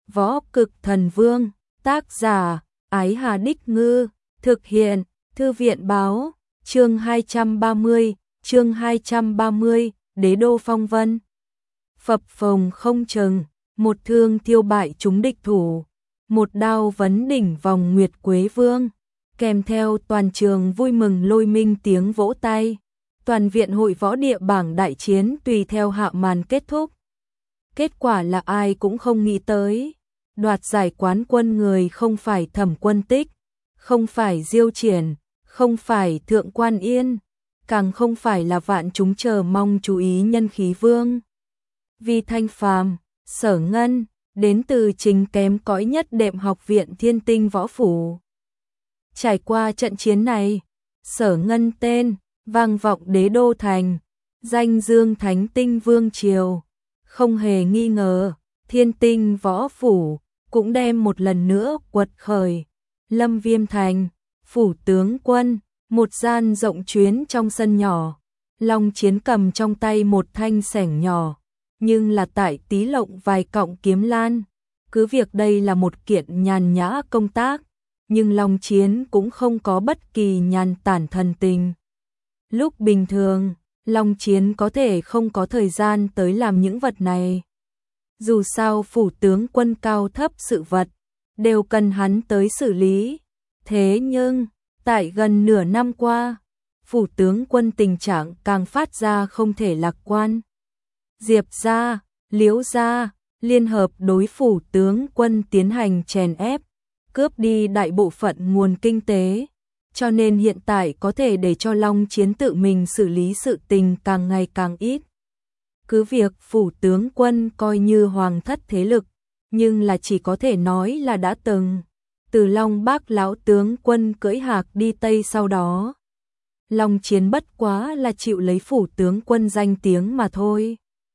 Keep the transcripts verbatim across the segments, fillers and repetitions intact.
Võ Cực Thần Vương, tác giả, Ái Hà Đích Ngư, thực hiện, Thư viện báo, chương hai trăm ba mươi, chương hai trăm ba mươi, Đế đô phong vân. Phập phồng không chừng, một thương tiêu bại chúng địch thủ, một đao vấn đỉnh vòng Nguyệt Quế Vương, kèm theo toàn trường vui mừng lôi minh tiếng vỗ tay. Toàn viện hội võ địa bảng đại chiến tùy theo hạ màn kết thúc. Kết quả là ai cũng không nghĩ tới. Đoạt giải quán quân người không phải Thẩm Quân Tích, không phải Diêu Triển, không phải Thượng Quan Yên, càng không phải là vạn chúng chờ mong chú ý Nhân Khí Vương. Vi Thanh Phàm, Sở Ngân, đến từ chính kém cõi nhất đệm học viện Thiên Tinh Võ Phủ. Trải qua trận chiến này, Sở Ngân tên vang vọng đế đô thành, danh dương Thánh Tinh Vương Triều. Không hề nghi ngờ, Thiên Tinh Võ Phủ cũng đem một lần nữa quật khởi. Lâm Viêm Thành, phủ tướng quân, một gian rộng chuyến trong sân nhỏ. Long Chiến cầm trong tay một thanh xẻng nhỏ, nhưng là tại tí lộng vài cọng kiếm lan. Cứ việc đây là một kiện nhàn nhã công tác, nhưng Long Chiến cũng không có bất kỳ nhàn tản thần tình. Lúc bình thường, Long Chiến có thể không có thời gian tới làm những vật này. Dù sao phủ tướng quân cao thấp sự vật, đều cần hắn tới xử lý. Thế nhưng, tại gần nửa năm qua, phủ tướng quân tình trạng càng phát ra không thể lạc quan. Diệp gia, Liễu gia, liên hợp đối phủ tướng quân tiến hành chèn ép, cướp đi đại bộ phận nguồn kinh tế. Cho nên hiện tại có thể để cho Long Chiến tự mình xử lý sự tình càng ngày càng ít. Cứ việc phủ tướng quân coi như hoàng thất thế lực, nhưng là chỉ có thể nói là đã từng. Từ Long Bác lão tướng quân cưỡi hạc đi Tây sau đó, Long Chiến bất quá là chịu lấy phủ tướng quân danh tiếng mà thôi.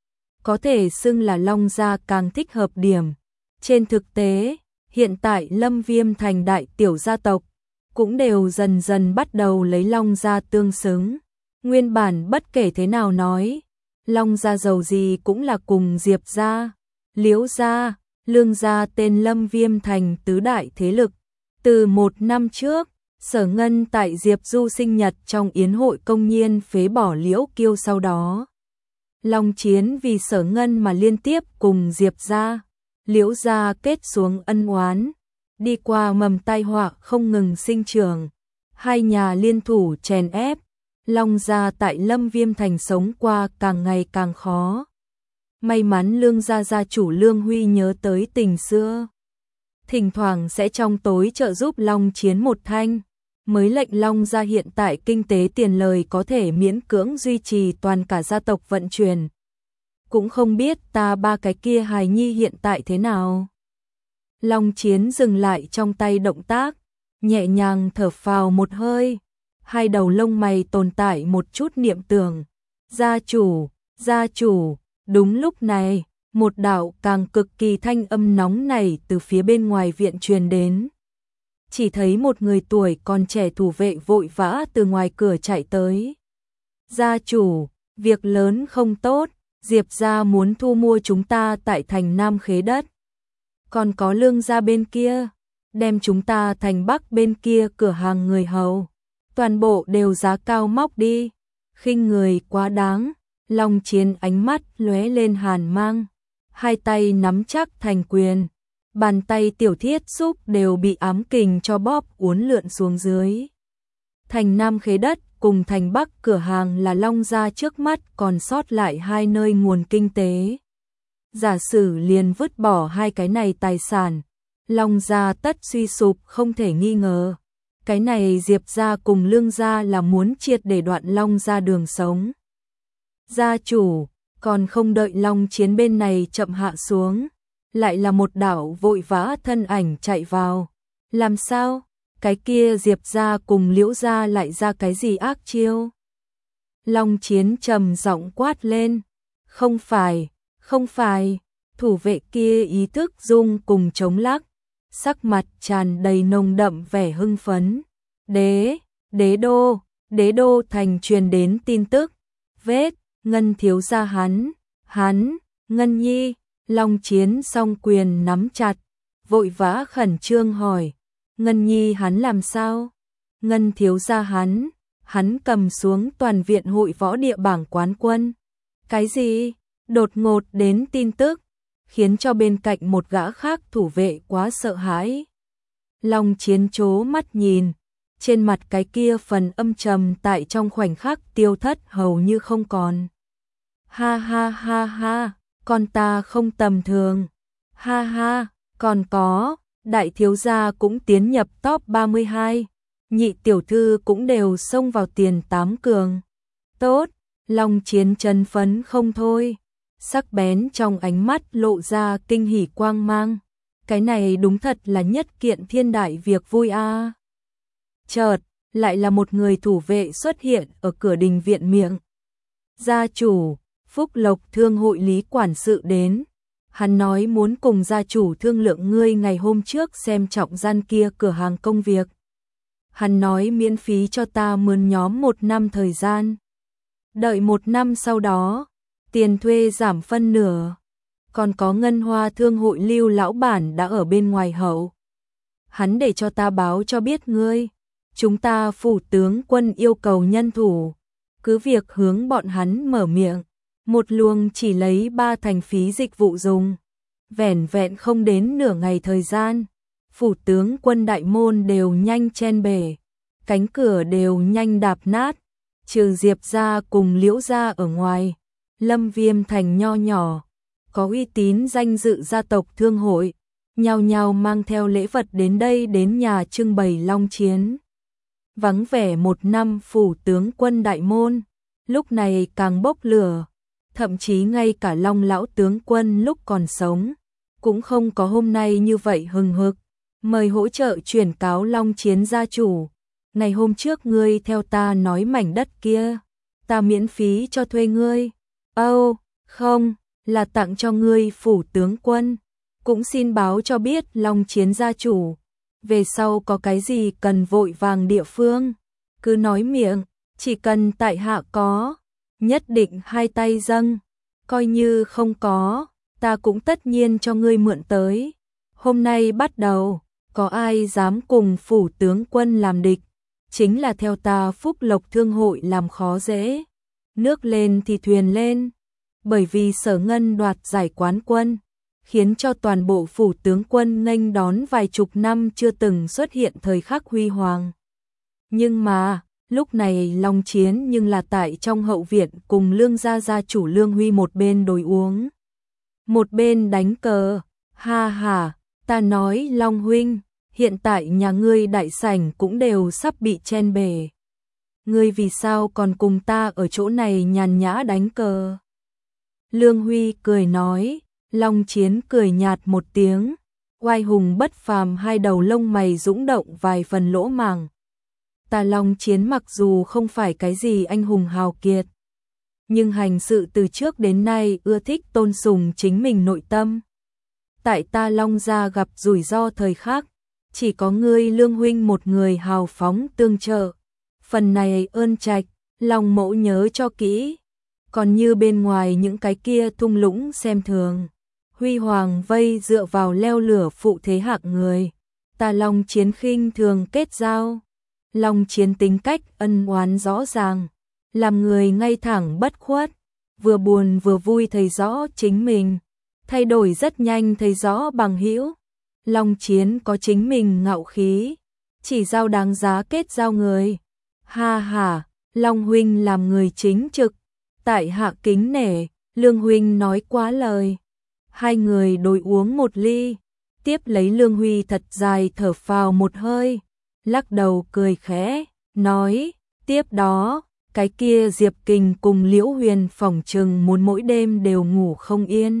Có thể xưng là Long gia càng thích hợp điểm. Trên thực tế, hiện tại Lâm Viêm thành đại tiểu gia tộc, cũng đều dần dần bắt đầu lấy Long gia tương xứng. Nguyên bản bất kể thế nào nói, Long gia giàu gì cũng là cùng Diệp gia, Liễu gia, Lương gia tên Lâm Viêm thành tứ đại thế lực. Từ một năm trước, Sở Ngân tại Diệp Du sinh nhật trong yến hội công nhiên phế bỏ Liễu Kiêu sau đó. Long Chiến vì Sở Ngân mà liên tiếp cùng Diệp gia, Liễu gia kết xuống ân oán. Đi qua mầm tai họa không ngừng sinh trưởng, hai nhà liên thủ chèn ép, Long gia tại Lâm Viêm thành sống qua càng ngày càng khó. May mắn Lương gia gia chủ Lương Huy nhớ tới tình xưa, thỉnh thoảng sẽ trong tối trợ giúp Long Chiến một thanh, mới lệnh Long gia hiện tại kinh tế tiền lời có thể miễn cưỡng duy trì toàn cả gia tộc vận chuyển. Cũng không biết ta ba cái kia hài nhi hiện tại thế nào. Long Chiến dừng lại trong tay động tác, nhẹ nhàng thở phào một hơi, hai đầu lông mày tồn tại một chút niệm tưởng. Gia chủ, gia chủ, đúng lúc này, một đạo càng cực kỳ thanh âm nóng này từ phía bên ngoài viện truyền đến. Chỉ thấy một người tuổi còn trẻ thủ vệ vội vã từ ngoài cửa chạy tới. Gia chủ, việc lớn không tốt, Diệp gia muốn thu mua chúng ta tại thành Nam Khế đất. Còn có Lương gia bên kia, đem chúng ta thành Bắc bên kia cửa hàng người hầu, toàn bộ đều giá cao móc đi, khinh người quá đáng. Long Chiến ánh mắt lóe lên hàn mang, hai tay nắm chắc thành quyền, bàn tay tiểu thiết xúc đều bị ám kình cho bóp uốn lượn xuống dưới. Thành Nam Khế đất cùng thành Bắc cửa hàng là Long gia trước mắt còn sót lại hai nơi nguồn kinh tế. Giả sử liền vứt bỏ hai cái này tài sản, Long gia tất suy sụp không thể nghi ngờ. Cái này Diệp gia cùng Lương gia là muốn triệt để đoạn Long gia đường sống. Gia chủ, còn không đợi Long Chiến bên này chậm hạ xuống, lại là một đạo vội vã thân ảnh chạy vào. Làm sao? Cái kia Diệp gia cùng Liễu gia lại ra cái gì ác chiêu? Long Chiến trầm giọng quát lên. Không phải, không phải. Thủ vệ kia ý thức rung cùng chống lắc, sắc mặt tràn đầy nồng đậm vẻ hưng phấn. Đế, đế đô, đế đô thành truyền đến tin tức. Vết, Ngân thiếu gia hắn, hắn, Ngân nhi. Long Chiến song quyền nắm chặt, vội vã khẩn trương hỏi, Ngân Nhi hắn làm sao? Ngân thiếu gia hắn, hắn cầm xuống toàn viện hội võ địa bảng quán quân. Cái gì? Đột ngột đến tin tức, khiến cho bên cạnh một gã khác thủ vệ quá sợ hãi. Long Chiến trố mắt nhìn, trên mặt cái kia phần âm trầm tại trong khoảnh khắc tiêu thất hầu như không còn. Ha ha ha ha, con ta không tầm thường. Ha ha, còn có, đại thiếu gia cũng tiến nhập top ba mươi hai, nhị tiểu thư cũng đều xông vào tiền tám cường. Tốt, Long Chiến chân phấn không thôi, sắc bén trong ánh mắt lộ ra kinh hỉ quang mang. Cái này đúng thật là nhất kiện thiên đại việc vui a. À. Chợt, lại là một người thủ vệ xuất hiện ở cửa đình viện miệng. Gia chủ, Phúc Lộc Thương hội Lý quản sự đến. Hắn nói muốn cùng gia chủ thương lượng ngươi ngày hôm trước xem trọng gian kia cửa hàng công việc. Hắn nói miễn phí cho ta mướn nhóm một năm thời gian. Đợi một năm sau đó, tiền thuê giảm phân nửa. Còn có Ngân Hoa Thương hội Lưu lão bản đã ở bên ngoài hậu. Hắn để cho ta báo cho biết ngươi. Chúng ta phủ tướng quân yêu cầu nhân thủ. Cứ việc hướng bọn hắn mở miệng. Một luồng chỉ lấy ba thành phí dịch vụ dùng. Vẻn vẹn không đến nửa ngày thời gian. Phủ tướng quân đại môn đều nhanh chen bể. Cánh cửa đều nhanh đạp nát. Trừ Diệp gia cùng Liễu gia ở ngoài. Lâm Viêm thành nho nhỏ. Có uy tín danh dự gia tộc thương hội. Nhao nhao mang theo lễ vật đến đây đến nhà trưng bày Long Chiến. Vắng vẻ một năm phủ tướng quân đại môn. Lúc này càng bốc lửa. Thậm chí ngay cả Long lão tướng quân lúc còn sống cũng không có hôm nay như vậy hừng hực. Mời hỗ trợ chuyển cáo Long Chiến gia chủ. Ngày hôm trước ngươi theo ta nói mảnh đất kia, ta miễn phí cho thuê ngươi. Âu, oh, không, là tặng cho ngươi phủ tướng quân. Cũng xin báo cho biết Long Chiến gia chủ. Về sau có cái gì cần vội vàng địa phương, cứ nói miệng, chỉ cần tại hạ có, nhất định hai tay dâng. Coi như không có, ta cũng tất nhiên cho ngươi mượn tới. Hôm nay bắt đầu, có ai dám cùng phủ tướng quân làm địch, chính là theo ta Phúc Lộc Thương hội làm khó dễ. Nước lên thì thuyền lên, bởi vì Sở Ngân đoạt giải quán quân, khiến cho toàn bộ phủ tướng quân nghênh đón vài chục năm chưa từng xuất hiện thời khắc huy hoàng. Nhưng mà, lúc này Long Chiến nhưng là tại trong hậu viện cùng Lương gia gia chủ Lương Huy một bên đối uống, một bên đánh cờ. Ha ha, ta nói Long huynh, hiện tại nhà ngươi đại sảnh cũng đều sắp bị chen bể. Ngươi vì sao còn cùng ta ở chỗ này nhàn nhã đánh cờ? Lương Huy cười nói. Long Chiến cười nhạt một tiếng, oai hùng bất phàm hai đầu lông mày dũng động vài phần lỗ màng. Ta Long Chiến mặc dù không phải cái gì anh hùng hào kiệt, nhưng hành sự từ trước đến nay ưa thích tôn sùng chính mình nội tâm. Tại ta Long gia gặp rủi ro thời khắc, chỉ có ngươi Lương huynh một người hào phóng tương trợ. Phần này ơn trạch, Long mẫu nhớ cho kỹ. Còn như bên ngoài những cái kia thung lũng xem thường, huy hoàng vây dựa vào leo lửa phụ thế hạng người, ta Long Chiến khinh thường kết giao. Long Chiến tính cách ân oán rõ ràng, làm người ngay thẳng bất khuất, vừa buồn vừa vui thấy rõ chính mình, thay đổi rất nhanh thấy rõ bằng hữu. Long Chiến có chính mình ngạo khí, chỉ giao đáng giá kết giao người. Ha ha, Long huynh làm người chính trực, tại hạ kính nể. Lương huynh nói quá lời. Hai người đối uống một ly, tiếp lấy Lương Huy thật dài thở phào một hơi, lắc đầu cười khẽ, nói, tiếp đó, cái kia Diệp Kình cùng Liễu Huyền phỏng chừng muốn mỗi đêm đều ngủ không yên.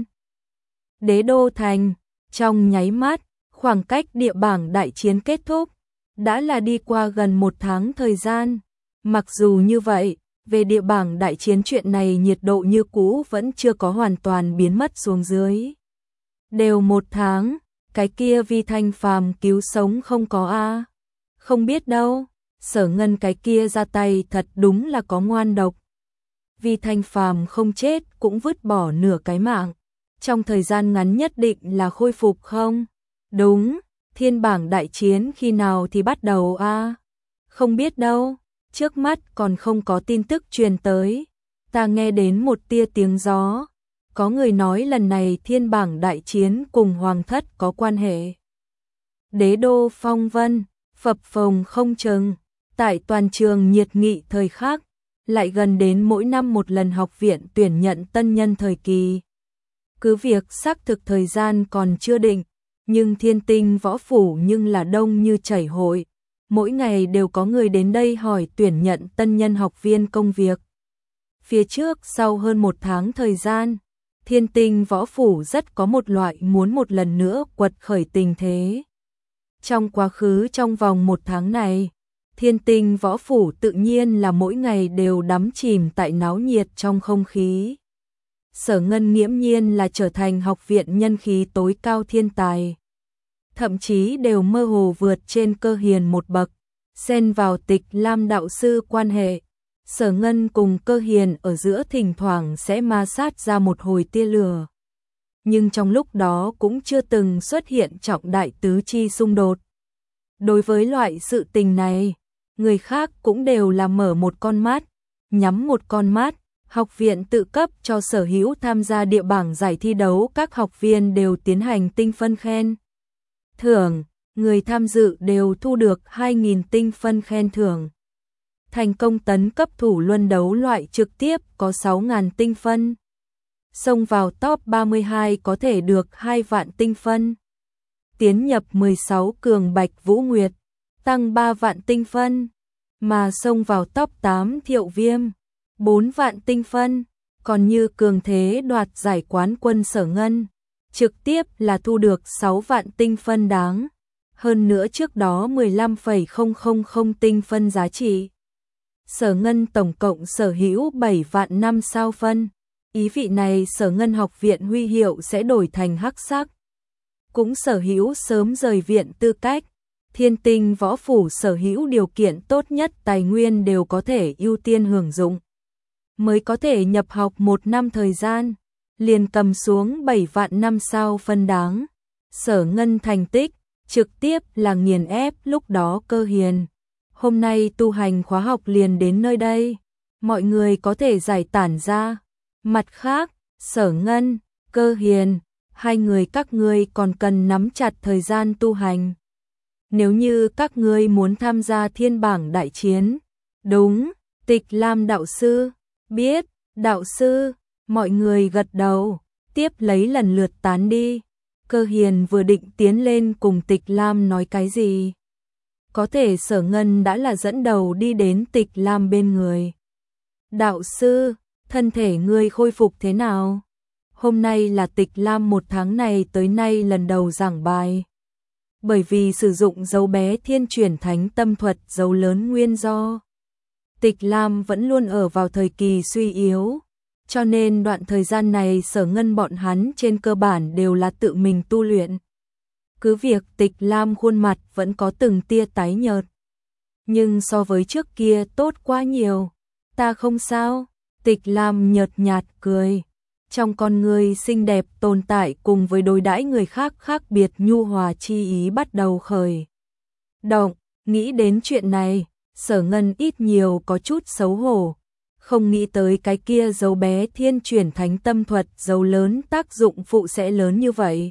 Đế đô thành, trong nháy mắt, khoảng cách địa bảng đại chiến kết thúc, đã là đi qua gần một tháng thời gian. Mặc dù như vậy, về địa bảng đại chiến chuyện này nhiệt độ như cũ vẫn chưa có hoàn toàn biến mất xuống dưới. Đều một tháng, cái kia Vi Thanh Phàm cứu sống không có a à? Không biết đâu, Sở Ngân cái kia ra tay thật đúng là có ngoan độc. Vi Thanh Phàm không chết cũng vứt bỏ nửa cái mạng, trong thời gian ngắn nhất định là khôi phục không? Đúng, thiên bảng đại chiến khi nào thì bắt đầu a? À? Không biết đâu, trước mắt còn không có tin tức truyền tới. Ta nghe đến một tia tiếng gió, có người nói lần này thiên bảng đại chiến cùng hoàng thất có quan hệ. Đế đô phong vân, phập phồng không chừng, tại toàn trường nhiệt nghị thời khắc, lại gần đến mỗi năm một lần học viện tuyển nhận tân nhân thời kỳ. Cứ việc xác thực thời gian còn chưa định, nhưng thiên tinh võ phủ nhưng là đông như chảy hội, mỗi ngày đều có người đến đây hỏi tuyển nhận tân nhân học viên công việc. Phía trước sau hơn một tháng thời gian, thiên tinh võ phủ rất có một loại muốn một lần nữa quật khởi tình thế. Trong quá khứ trong vòng một tháng này, thiên tinh võ phủ tự nhiên là mỗi ngày đều đắm chìm tại náo nhiệt trong không khí. Sở Ngân nghiễm nhiên là trở thành học viện nhân khí tối cao thiên tài. Thậm chí đều mơ hồ vượt trên Cơ Hiền một bậc, xen vào Tịch Lam đạo sư quan hệ. Sở Ngân cùng Cơ Hiền ở giữa thỉnh thoảng sẽ ma sát ra một hồi tia lửa. Nhưng trong lúc đó cũng chưa từng xuất hiện trọng đại tứ chi xung đột. Đối với loại sự tình này, người khác cũng đều là mở một con mắt, nhắm một con mắt. Học viện tự cấp cho sở hữu tham gia địa bảng giải thi đấu, các học viên đều tiến hành tinh phân khen thưởng, người tham dự đều thu được hai nghìn tinh phân khen thưởng. Thành công tấn cấp thủ luân đấu loại trực tiếp có sáu nghìn tinh phân. Xông vào top ba mươi hai có thể được hai vạn tinh phân. Tiến nhập mười sáu cường Bạch Vũ Nguyệt, tăng ba vạn tinh phân. Mà xông vào top tám Thiệu Viêm, bốn vạn tinh phân. Còn như cường thế đoạt giải quán quân Sở Ngân, trực tiếp là thu được sáu vạn tinh phân đáng. Hơn nữa trước đó mười lăm phẩy không không không tinh phân giá trị. Sở Ngân tổng cộng sở hữu bảy vạn năm sao phân. Ý vị này Sở Ngân học viện huy hiệu sẽ đổi thành hắc sắc. Cũng sở hữu sớm rời viện tư cách. Thiên tinh võ phủ sở hữu điều kiện tốt nhất tài nguyên đều có thể ưu tiên hưởng dụng. Mới có thể nhập học một năm thời gian, liền cầm xuống bảy vạn năm sao phân đáng. Sở Ngân thành tích, trực tiếp là nghiền ép lúc đó Cơ Hiền. Hôm nay tu hành khóa học liền đến nơi đây, mọi người có thể giải tản ra. Mặt khác, Sở Ngân, Cơ Hiền, hai người các ngươi còn cần nắm chặt thời gian tu hành. Nếu như các ngươi muốn tham gia thiên bảng đại chiến, đúng, Tịch Lam đạo sư, biết, đạo sư, mọi người gật đầu, tiếp lấy lần lượt tán đi. Cơ Hiền vừa định tiến lên cùng Tịch Lam nói cái gì. Có thể Sở Ngân đã là dẫn đầu đi đến Tịch Lam bên người. Đạo sư, thân thể ngươi khôi phục thế nào? Hôm nay là Tịch Lam một tháng này tới nay lần đầu giảng bài. Bởi vì sử dụng dấu bé thiên chuyển thánh tâm thuật dấu lớn nguyên do. Tịch Lam vẫn luôn ở vào thời kỳ suy yếu. Cho nên đoạn thời gian này Sở Ngân bọn hắn trên cơ bản đều là tự mình tu luyện. Cứ việc Tịch Lam khuôn mặt vẫn có từng tia tái nhợt. Nhưng so với trước kia tốt quá nhiều. Ta không sao. Tịch Lam nhợt nhạt cười. Trong con người xinh đẹp tồn tại cùng với đối đãi người khác khác biệt nhu hòa chi ý bắt đầu khởi động. Nghĩ đến chuyện này, Sở Ngân ít nhiều có chút xấu hổ. Không nghĩ tới cái kia dấu bé thiên chuyển thánh tâm thuật dấu lớn tác dụng phụ sẽ lớn như vậy.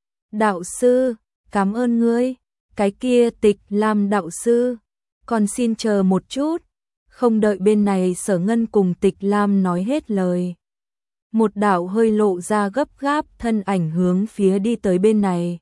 Đạo sư, cảm ơn ngươi. Cái kia Tịch Lam đạo sư, còn xin chờ một chút. Không đợi bên này Sở Ngân cùng Tịch Lam nói hết lời. Một đạo hơi lộ ra gấp gáp thân ảnh hướng phía đi tới bên này.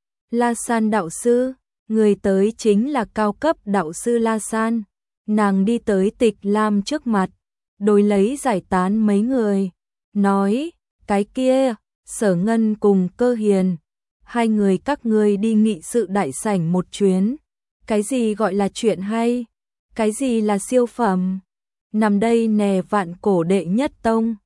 La San đạo sư, người tới chính là cao cấp đạo sư La San. Nàng đi tới Tịch Lam trước mặt, đối lấy giải tán mấy người, nói, cái kia, Sở Ngân cùng Cơ Hiền, hai người các ngươi đi nghị sự đại sảnh một chuyến. Cái gì gọi là chuyện hay? Cái gì là siêu phẩm? Nằm đây nè vạn cổ đệ nhất tông.